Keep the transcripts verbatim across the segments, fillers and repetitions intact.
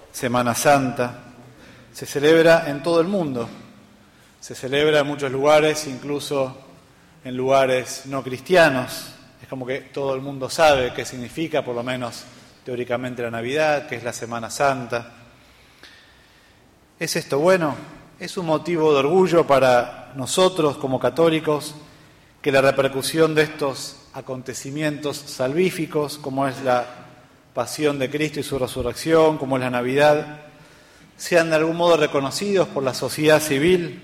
Semana Santa. Se celebra en todo el mundo. Se celebra en muchos lugares, incluso en lugares no cristianos. Es como que todo el mundo sabe qué significa, por lo menos teóricamente, la Navidad, que es la Semana Santa. ¿Es esto bueno? Es un motivo de orgullo para nosotros como católicos que la repercusión de estos acontecimientos salvíficos, como es la pasión de Cristo y su resurrección, como es la Navidad, sean de algún modo reconocidos por la sociedad civil.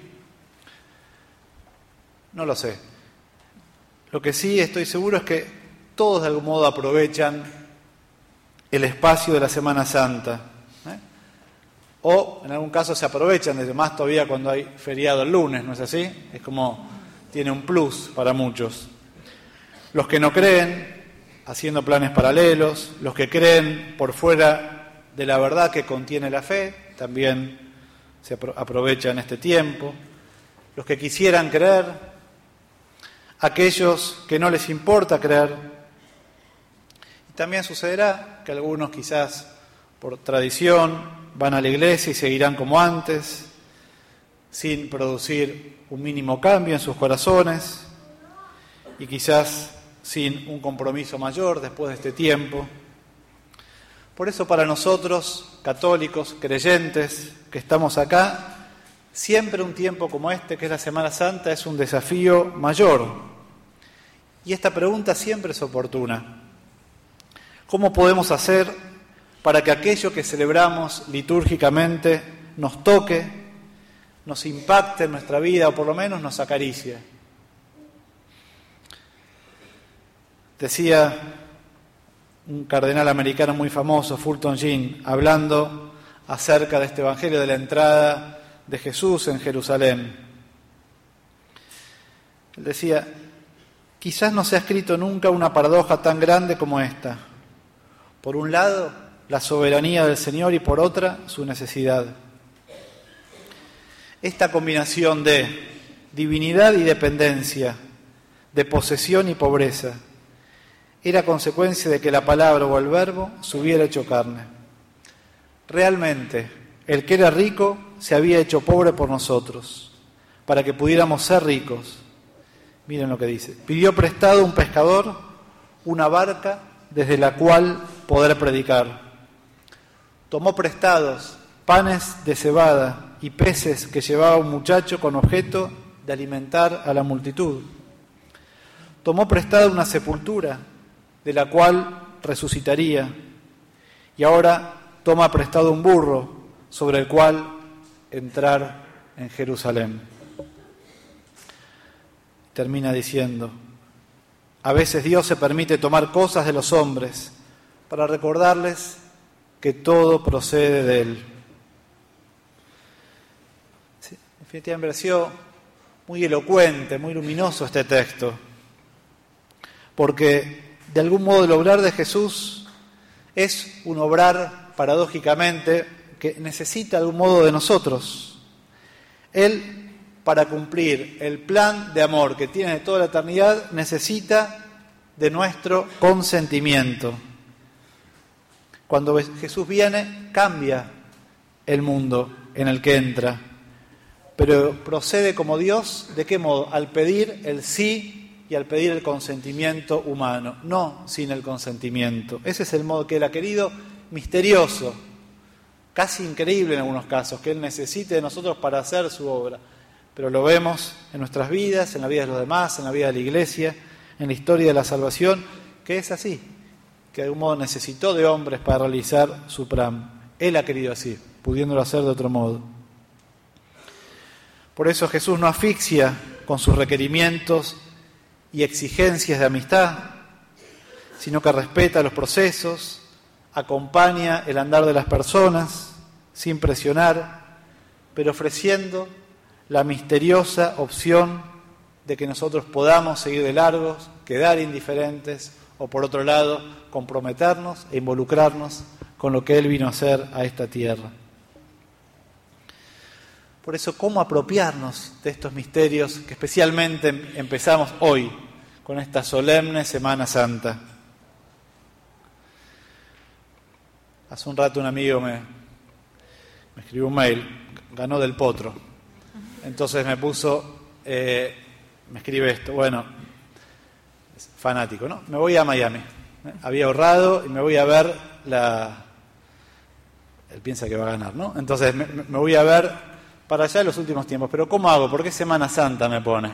No lo sé. Lo que sí estoy seguro es que todos de algún modo aprovechan el espacio de la Semana Santa, ¿eh? O en algún caso se aprovechan, desde más todavía cuando hay feriado el lunes, ¿no es así? Es como, tiene un plus para muchos. Los que no creen, haciendo planes paralelos, los que creen por fuera de la verdad que contiene la fe, también se aprovechan este tiempo. Los que quisieran creer, aquellos que no les importa creer. Y también sucederá que algunos quizás por tradición van a la iglesia y seguirán como antes, sin producir un mínimo cambio en sus corazones y quizás sin un compromiso mayor después de este tiempo. Por eso para nosotros, católicos, creyentes, que estamos acá, siempre un tiempo como este, que es la Semana Santa, es un desafío mayor. Y esta pregunta siempre es oportuna. ¿Cómo podemos hacer para que aquello que celebramos litúrgicamente nos toque, nos impacte en nuestra vida o por lo menos nos acaricie? Decía un cardenal americano muy famoso, Fulton Sheen, hablando acerca de este evangelio de la entrada de Jesús en Jerusalén. Él decía: quizás no se ha escrito nunca una paradoja tan grande como esta. Por un lado, la soberanía del Señor y por otra, su necesidad. Esta combinación de divinidad y dependencia, de posesión y pobreza, era consecuencia de que la palabra o el verbo se hubiera hecho carne. Realmente, el que era rico se había hecho pobre por nosotros, para que pudiéramos ser ricos. Miren lo que dice: pidió prestado un pescador una barca desde la cual poder predicar. Tomó prestados panes de cebada y peces que llevaba un muchacho con objeto de alimentar a la multitud. Tomó prestada una sepultura de la cual resucitaría, y ahora toma prestado un burro sobre el cual entrar en Jerusalén. Termina diciendo: a veces Dios se permite tomar cosas de los hombres para recordarles que todo procede de Él. Sí, definitivamente me pareció muy elocuente, muy luminoso este texto, porque de algún modo el obrar de Jesús es un obrar paradójicamente que necesita de algún modo de nosotros. Él, para cumplir el plan de amor que tiene de toda la eternidad, necesita de nuestro consentimiento. Cuando Jesús viene, cambia el mundo en el que entra, pero procede como Dios, ¿de qué modo? Al pedir el sí y al pedir el consentimiento humano, no sin el consentimiento. Ese es el modo que Él ha querido, misterioso, casi increíble en algunos casos, que Él necesite de nosotros para hacer su obra. Pero lo vemos en nuestras vidas, en la vida de los demás, en la vida de la Iglesia, en la historia de la salvación, que es así, que de algún modo necesitó de hombres para realizar su plan. Él ha querido así, pudiéndolo hacer de otro modo. Por eso Jesús no asfixia con sus requerimientos y exigencias de amistad, sino que respeta los procesos, acompaña el andar de las personas, sin presionar, pero ofreciendo la misteriosa opción de que nosotros podamos seguir de largos, quedar indiferentes, o por otro lado, comprometernos e involucrarnos con lo que Él vino a hacer a esta tierra. Por eso, ¿cómo apropiarnos de estos misterios que especialmente empezamos hoy, con esta solemne Semana Santa? Hace un rato un amigo me, me escribió un mail, ganó Del Potro. Entonces me puso, eh, me escribe esto, bueno, es fanático, ¿no? Me voy a Miami. ¿eh? Había ahorrado y me voy a ver la... Él piensa que va a ganar, ¿no? Entonces me, me voy a ver para allá en los últimos tiempos. Pero ¿cómo hago? ¿Por qué Semana Santa me pone?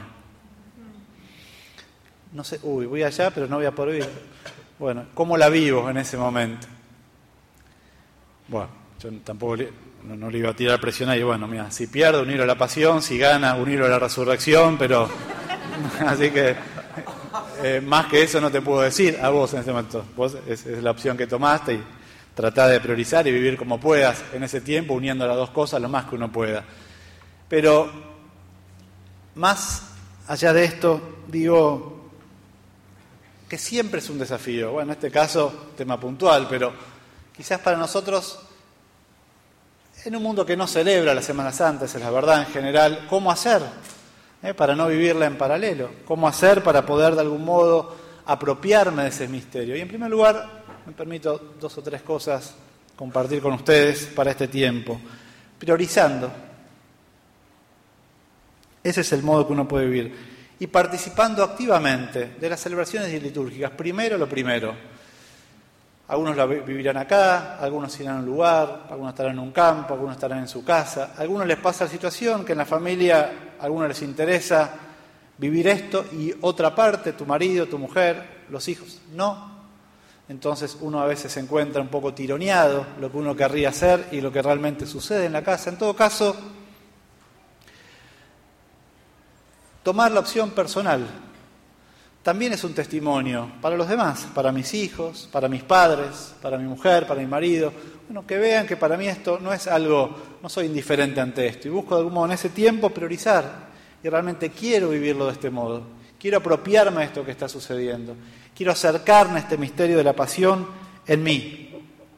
No sé, uy, voy allá, pero no voy a poder ir. Bueno, ¿cómo la vivo en ese momento? Bueno, yo tampoco le, no, no le iba a tirar presión ahí. Bueno, mira, si pierde, unirlo a la pasión, si gana, unirlo a la resurrección, pero... Así que, eh, más que eso no te puedo decir a vos en este momento. Vos es, es la opción que tomaste y tratá de priorizar y vivir como puedas en ese tiempo, uniendo las dos cosas lo más que uno pueda. Pero, más allá de esto, digo... que siempre es un desafío. Bueno, en este caso, tema puntual, pero quizás para nosotros, en un mundo que no celebra la Semana Santa, esa es la verdad en general, ¿cómo hacer eh, para no vivirla en paralelo? ¿Cómo hacer para poder de algún modo apropiarme de ese misterio? Y en primer lugar, me permito dos o tres cosas compartir con ustedes para este tiempo. Priorizando. Ese es el modo que uno puede vivir. Y participando activamente de las celebraciones litúrgicas. Primero lo primero. Algunos la vivirán acá, algunos irán a un lugar, algunos estarán en un campo, algunos estarán en su casa. A algunos les pasa la situación que en la familia a algunos les interesa vivir esto y otra parte, tu marido, tu mujer, los hijos, no. Entonces uno a veces se encuentra un poco tironeado lo que uno querría hacer y lo que realmente sucede en la casa. En todo caso, tomar la opción personal también es un testimonio para los demás, para mis hijos, para mis padres, para mi mujer, para mi marido. Bueno, que vean que para mí esto no es algo, no soy indiferente ante esto y busco de algún modo en ese tiempo priorizar y realmente quiero vivirlo de este modo. Quiero apropiarme de esto que está sucediendo. Quiero acercarme a este misterio de la pasión en mí.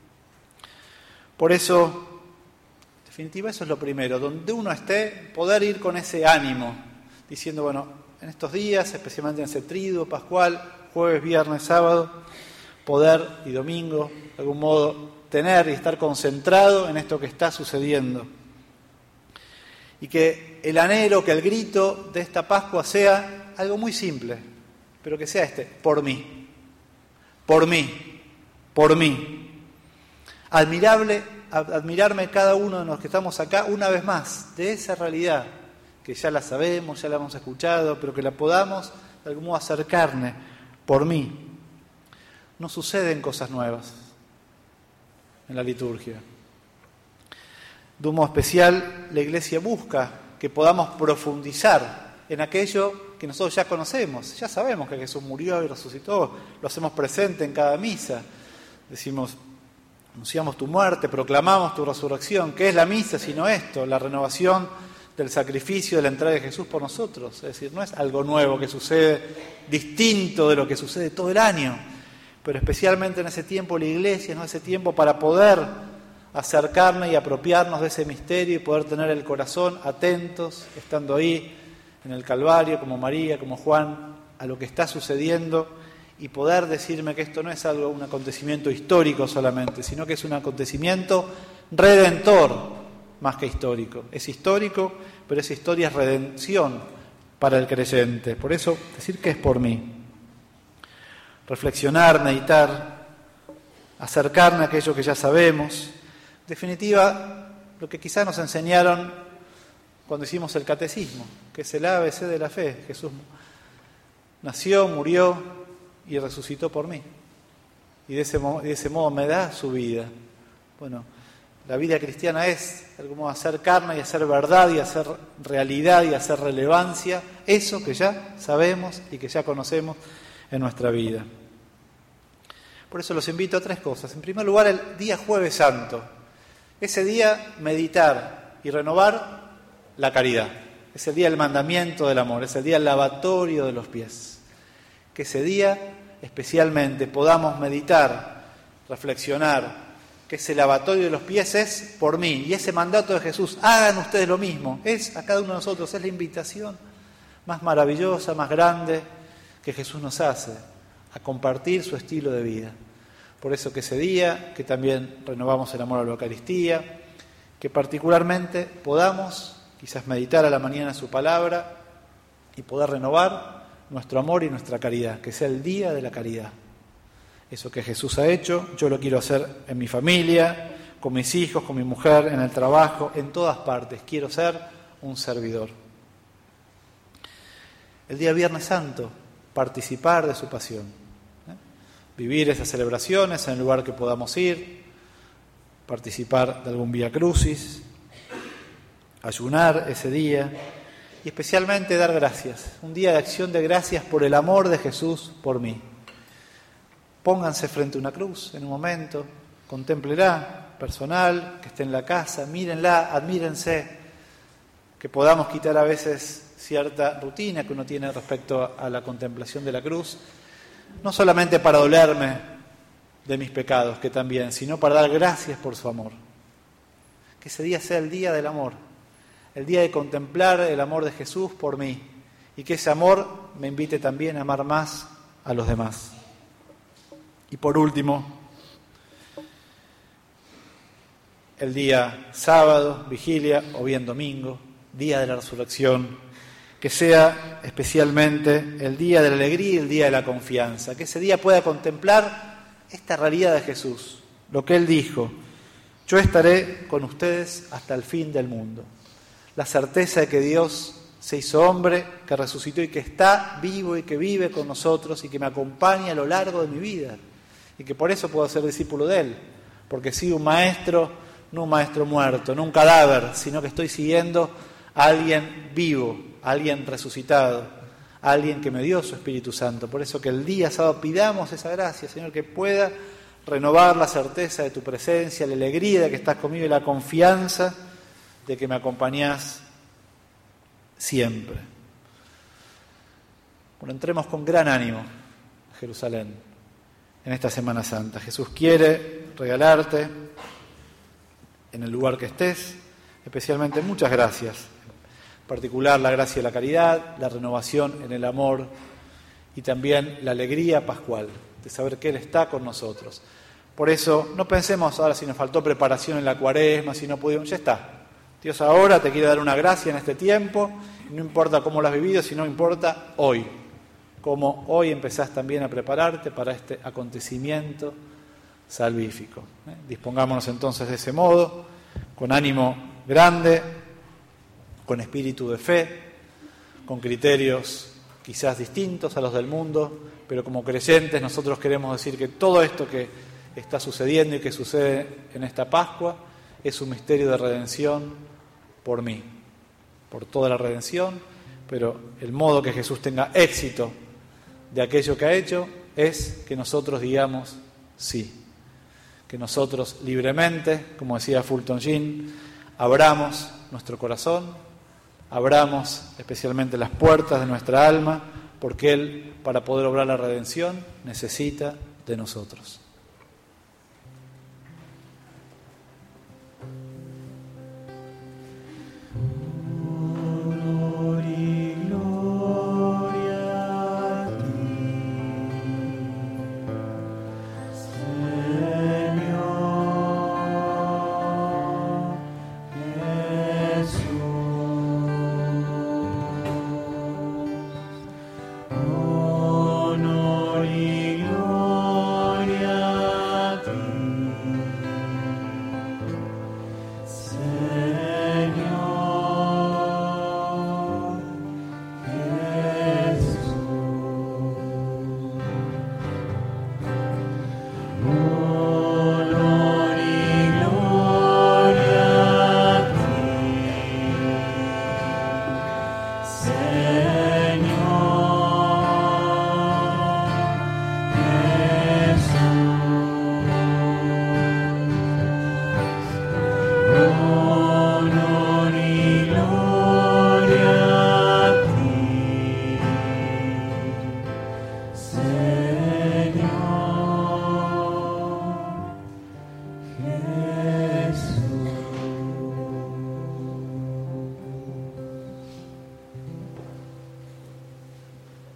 Por eso, en definitiva, eso es lo primero. Donde uno esté, poder ir con ese ánimo, diciendo, bueno, en estos días, especialmente en ese triduo pascual, jueves, viernes, sábado, poder y domingo, de algún modo, tener y estar concentrado en esto que está sucediendo. Y que el anhelo, que el grito de esta Pascua sea algo muy simple, pero que sea este, por mí, por mí, por mí. Admirable, admirarme cada uno de los que estamos acá una vez más, de esa realidad, que ya la sabemos, ya la hemos escuchado, pero que la podamos de algún modo acercarme por mí. No suceden cosas nuevas en la liturgia. De un modo especial, la Iglesia busca que podamos profundizar en aquello que nosotros ya conocemos. Ya sabemos que Jesús murió y resucitó, lo hacemos presente en cada misa. Decimos, anunciamos tu muerte, proclamamos tu resurrección. ¿Qué es la misa sino esto? La renovación del sacrificio de la entrega de Jesús por nosotros. Es decir, no es algo nuevo que sucede, distinto de lo que sucede todo el año, pero especialmente en ese tiempo la Iglesia, ¿no? Ese tiempo para poder acercarnos y apropiarnos de ese misterio y poder tener el corazón atentos, estando ahí en el Calvario, como María, como Juan, a lo que está sucediendo y poder decirme que esto no es algo, un acontecimiento histórico solamente, sino que es un acontecimiento redentor, más que histórico. Es histórico, pero esa historia es redención para el creyente. Por eso, decir que es por mí. Reflexionar, meditar, acercarme a aquello que ya sabemos. En definitiva, lo que quizás nos enseñaron cuando hicimos el catecismo, que es el A B C de la fe. Jesús nació, murió y resucitó por mí. Y de ese, de ese modo me da su vida. Bueno, la vida cristiana es, de algún modo, hacer carne y hacer verdad y hacer realidad y hacer relevancia, eso que ya sabemos y que ya conocemos en nuestra vida. Por eso los invito a tres cosas. En primer lugar, el día Jueves Santo. Ese día, meditar y renovar la caridad. Es el día del mandamiento del amor, es el día del lavatorio de los pies. Que ese día, especialmente, podamos meditar, reflexionar, que ese lavatorio de los pies es por mí, y ese mandato de Jesús, hagan ustedes lo mismo, es a cada uno de nosotros, es la invitación más maravillosa, más grande que Jesús nos hace, a compartir su estilo de vida. Por eso que ese día, que también renovamos el amor a la Eucaristía, que particularmente podamos quizás meditar a la mañana su palabra y poder renovar nuestro amor y nuestra caridad, que sea el día de la caridad. Eso que Jesús ha hecho, yo lo quiero hacer en mi familia, con mis hijos, con mi mujer, en el trabajo, en todas partes. Quiero ser un servidor. El día Viernes Santo, participar de su pasión. ¿eh? Vivir esas celebraciones en el lugar que podamos ir, participar de algún Vía Crucis, ayunar ese día y especialmente dar gracias. Un día de acción de gracias por el amor de Jesús por mí. Pónganse frente a una cruz en un momento, contémplela, personal, que esté en la casa, mírenla, admírense, que podamos quitar a veces cierta rutina que uno tiene respecto a la contemplación de la cruz, no solamente para dolerme de mis pecados, que también, sino para dar gracias por su amor. Que ese día sea el día del amor, el día de contemplar el amor de Jesús por mí, y que ese amor me invite también a amar más a los demás. Y por último, el día sábado, vigilia o bien domingo, día de la resurrección, que sea especialmente el día de la alegría y el día de la confianza, que ese día pueda contemplar esta realidad de Jesús, lo que Él dijo, yo estaré con ustedes hasta el fin del mundo. La certeza de que Dios se hizo hombre, que resucitó y que está vivo y que vive con nosotros y que me acompaña a lo largo de mi vida. Y que por eso puedo ser discípulo de Él, porque sigo un maestro, no un maestro muerto, no un cadáver, sino que estoy siguiendo a alguien vivo, a alguien resucitado, a alguien que me dio su Espíritu Santo. Por eso que el día sábado pidamos esa gracia, Señor, que pueda renovar la certeza de tu presencia, la alegría de que estás conmigo y la confianza de que me acompañás siempre. Bueno, entremos con gran ánimo a Jerusalén en esta Semana Santa. Jesús quiere regalarte en el lugar que estés, especialmente muchas gracias, en particular la gracia de la caridad, la renovación en el amor y también la alegría pascual de saber que Él está con nosotros. Por eso no pensemos ahora si nos faltó preparación en la Cuaresma, si no pudimos, ya está. Dios ahora te quiere dar una gracia en este tiempo, no importa cómo lo has vivido, sino importa hoy. Como hoy empezás también a prepararte para este acontecimiento salvífico. ¿eh? Dispongámonos entonces de ese modo, con ánimo grande, con espíritu de fe, con criterios quizás distintos a los del mundo, pero como creyentes nosotros queremos decir que todo esto que está sucediendo y que sucede en esta Pascua es un misterio de redención por mí, por toda la redención, pero el modo que Jesús tenga éxito de aquello que ha hecho es que nosotros digamos sí, que nosotros libremente, como decía Fulton Sheen, abramos nuestro corazón, abramos especialmente las puertas de nuestra alma, porque Él, para poder obrar la redención, necesita de nosotros.